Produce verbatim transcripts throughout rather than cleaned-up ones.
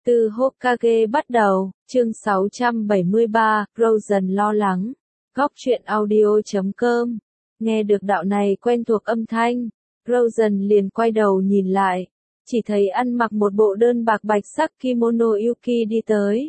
Từ Hokage bắt đầu, chương sáu trăm bảy mươi ba, Frozen lo lắng. Góc truyện audio chấm com. Nghe được đạo này quen thuộc âm thanh, Frozen liền quay đầu nhìn lại, chỉ thấy ăn mặc một bộ đơn bạc bạch sắc kimono Yuki đi tới.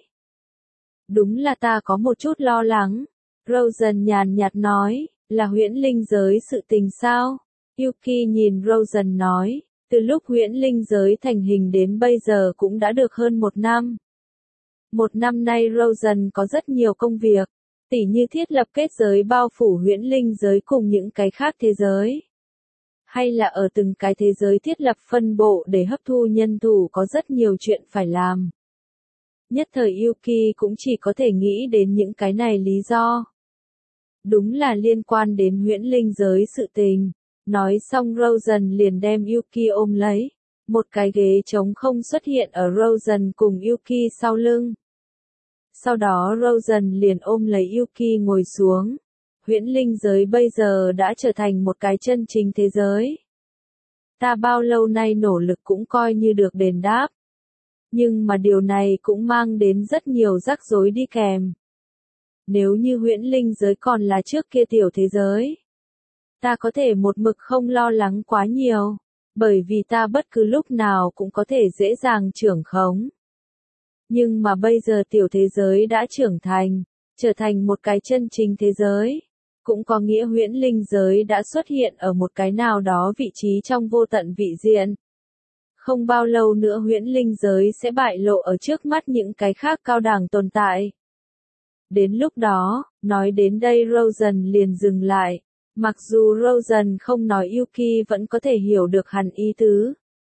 Đúng là ta có một chút lo lắng. Frozen nhàn nhạt nói, là huyễn linh giới sự tình sao? Yuki nhìn Frozen nói, từ lúc huyễn linh giới thành hình đến bây giờ cũng đã được hơn một năm. Một năm nay Frozen có rất nhiều công việc, tỉ như thiết lập kết giới bao phủ huyễn linh giới cùng những cái khác thế giới. Hay là ở từng cái thế giới thiết lập phân bộ để hấp thu nhân thủ, có rất nhiều chuyện phải làm. Nhất thời Yuki cũng chỉ có thể nghĩ đến những cái này lý do. Đúng là liên quan đến huyễn linh giới sự tình. Nói xong Frozen liền đem Yuki ôm lấy. Một cái ghế trống không xuất hiện ở Frozen cùng Yuki sau lưng. Sau đó Frozen liền ôm lấy Yuki ngồi xuống. Huyễn linh giới bây giờ đã trở thành một cái chân chính thế giới. Ta bao lâu nay nỗ lực cũng coi như được đền đáp. Nhưng mà điều này cũng mang đến rất nhiều rắc rối đi kèm. Nếu như huyễn linh giới còn là trước kia tiểu thế giới, ta có thể một mực không lo lắng quá nhiều, bởi vì ta bất cứ lúc nào cũng có thể dễ dàng trưởng khống. Nhưng mà bây giờ tiểu thế giới đã trưởng thành, trở thành một cái chân chính thế giới, cũng có nghĩa huyễn linh giới đã xuất hiện ở một cái nào đó vị trí trong vô tận vị diện. Không bao lâu nữa huyễn linh giới sẽ bại lộ ở trước mắt những cái khác cao đẳng tồn tại. Đến lúc đó, nói đến đây Frozen liền dừng lại. Mặc dù Frozen không nói Yuki vẫn có thể hiểu được hẳn ý tứ.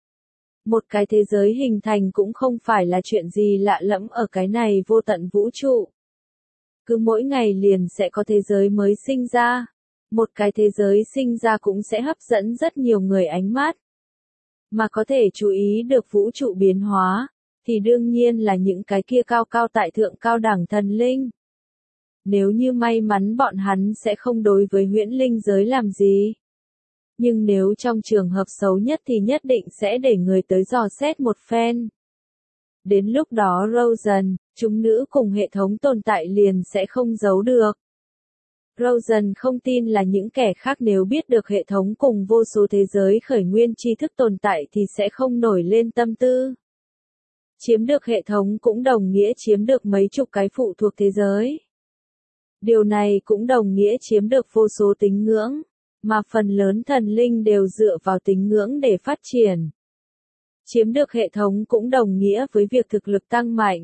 Một cái thế giới hình thành cũng không phải là chuyện gì lạ lẫm ở cái này vô tận vũ trụ. Cứ mỗi ngày liền sẽ có thế giới mới sinh ra. Một cái thế giới sinh ra cũng sẽ hấp dẫn rất nhiều người ánh mắt. Mà có thể chú ý được vũ trụ biến hóa, thì đương nhiên là những cái kia cao cao tại thượng cao đẳng thần linh. Nếu như may mắn bọn hắn sẽ không đối với huyễn linh giới làm gì. Nhưng nếu trong trường hợp xấu nhất thì nhất định sẽ để người tới dò xét một phen. Đến lúc đó Frozen, chúng nữ cùng hệ thống tồn tại liền sẽ không giấu được. Frozen không tin là những kẻ khác nếu biết được hệ thống cùng vô số thế giới khởi nguyên tri thức tồn tại thì sẽ không nổi lên tâm tư. Chiếm được hệ thống cũng đồng nghĩa chiếm được mấy chục cái phụ thuộc thế giới. Điều này cũng đồng nghĩa chiếm được vô số tín ngưỡng, mà phần lớn thần linh đều dựa vào tín ngưỡng để phát triển. Chiếm được hệ thống cũng đồng nghĩa với việc thực lực tăng mạnh.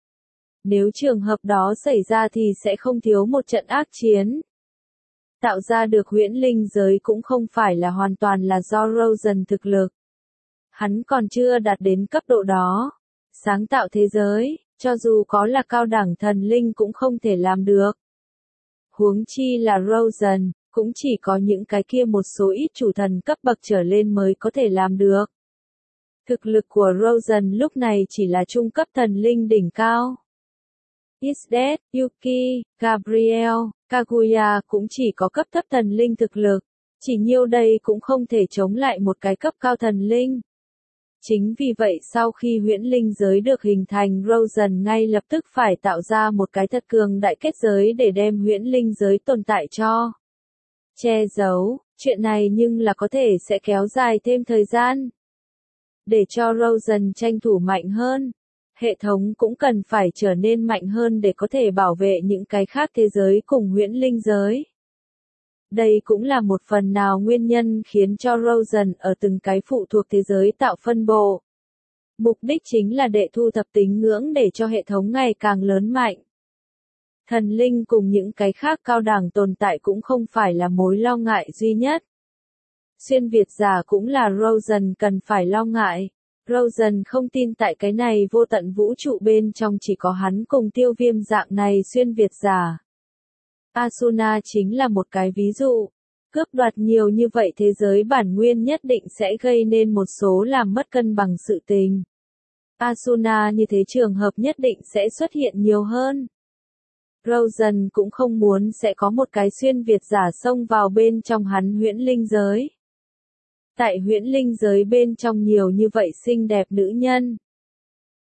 Nếu trường hợp đó xảy ra thì sẽ không thiếu một trận ác chiến. Tạo ra được huyễn linh giới cũng không phải là hoàn toàn là do Frozen thực lực. Hắn còn chưa đạt đến cấp độ đó. Sáng tạo thế giới, cho dù có là cao đẳng thần linh cũng không thể làm được. Huống chi là Frozen, cũng chỉ có những cái kia một số ít chủ thần cấp bậc trở lên mới có thể làm được. Thực lực của Frozen lúc này chỉ là trung cấp thần linh đỉnh cao. Isdet, Yuki, Gabriel, Kaguya cũng chỉ có cấp thấp thần linh thực lực, chỉ nhiêu đây cũng không thể chống lại một cái cấp cao thần linh. Chính vì vậy sau khi huyễn linh giới được hình thành Frozen ngay lập tức phải tạo ra một cái thật cường đại kết giới để đem huyễn linh giới tồn tại cho che giấu, chuyện này nhưng là có thể sẽ kéo dài thêm thời gian. Để cho Frozen tranh thủ mạnh hơn, hệ thống cũng cần phải trở nên mạnh hơn để có thể bảo vệ những cái khác thế giới cùng huyễn linh giới. Đây cũng là một phần nào nguyên nhân khiến cho Frozen ở từng cái phụ thuộc thế giới tạo phân bộ. Mục đích chính là để thu thập tín ngưỡng để cho hệ thống ngày càng lớn mạnh. Thần linh cùng những cái khác cao đẳng tồn tại cũng không phải là mối lo ngại duy nhất. Xuyên Việt giả cũng là Frozen cần phải lo ngại. Frozen không tin tại cái này vô tận vũ trụ bên trong chỉ có hắn cùng tiêu viêm dạng này xuyên Việt giả. Asuna chính là một cái ví dụ. Cướp đoạt nhiều như vậy thế giới bản nguyên nhất định sẽ gây nên một số làm mất cân bằng sự tình. Asuna như thế trường hợp nhất định sẽ xuất hiện nhiều hơn. Frozen cũng không muốn sẽ có một cái xuyên Việt giả xông vào bên trong hắn huyễn linh giới. Tại huyễn linh giới bên trong nhiều như vậy xinh đẹp nữ nhân.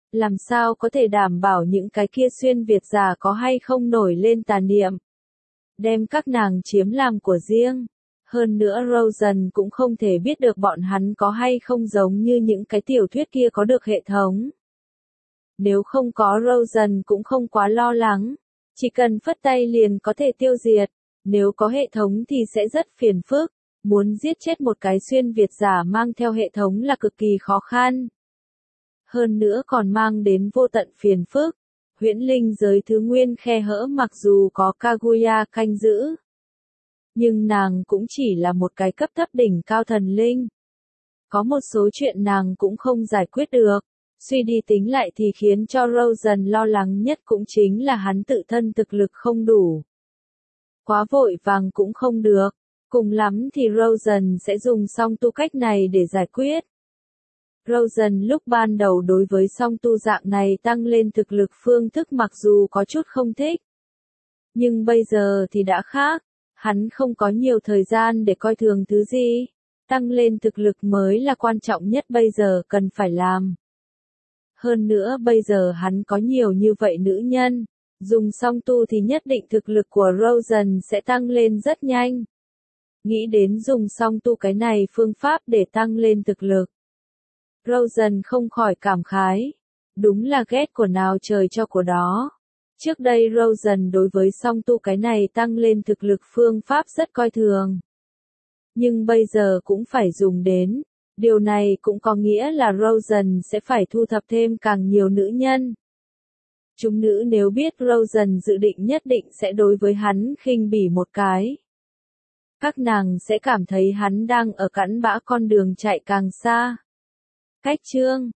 Làm sao có thể đảm bảo những cái kia xuyên Việt giả có hay không nổi lên tà niệm, đem các nàng chiếm làm của riêng. Hơn nữa Rosen cũng không thể biết được bọn hắn có hay không giống như những cái tiểu thuyết kia có được hệ thống. Nếu không có Rosen cũng không quá lo lắng, chỉ cần phất tay liền có thể tiêu diệt. Nếu có hệ thống thì sẽ rất phiền phức, muốn giết chết một cái xuyên Việt giả mang theo hệ thống là cực kỳ khó khăn. Hơn nữa còn mang đến vô tận phiền phức. Huyễn linh giới thứ nguyên khe hở mặc dù có Kaguya canh giữ, nhưng nàng cũng chỉ là một cái cấp thấp đỉnh cao thần linh. Có một số chuyện nàng cũng không giải quyết được. Suy đi tính lại thì khiến cho Rosen lo lắng nhất cũng chính là hắn tự thân thực lực không đủ. Quá vội vàng cũng không được. Cùng lắm thì Rosen sẽ dùng song tu cách này để giải quyết. Rosen lúc ban đầu đối với song tu dạng này tăng lên thực lực phương thức mặc dù có chút không thích. Nhưng bây giờ thì đã khác. Hắn không có nhiều thời gian để coi thường thứ gì. Tăng lên thực lực mới là quan trọng nhất bây giờ cần phải làm. Hơn nữa bây giờ hắn có nhiều như vậy nữ nhân. Dùng song tu thì nhất định thực lực của Rosen sẽ tăng lên rất nhanh. Nghĩ đến dùng song tu cái này phương pháp để tăng lên thực lực. Rosen không khỏi cảm khái. Đúng là ghét của nào trời cho của đó. Trước đây Rosen đối với song tu cái này tăng lên thực lực phương pháp rất coi thường. Nhưng bây giờ cũng phải dùng đến. Điều này cũng có nghĩa là Rosen sẽ phải thu thập thêm càng nhiều nữ nhân. Chúng nữ nếu biết Rosen dự định nhất định sẽ đối với hắn khinh bỉ một cái. Các nàng sẽ cảm thấy hắn đang ở cặn bã con đường chạy càng xa. Cách chương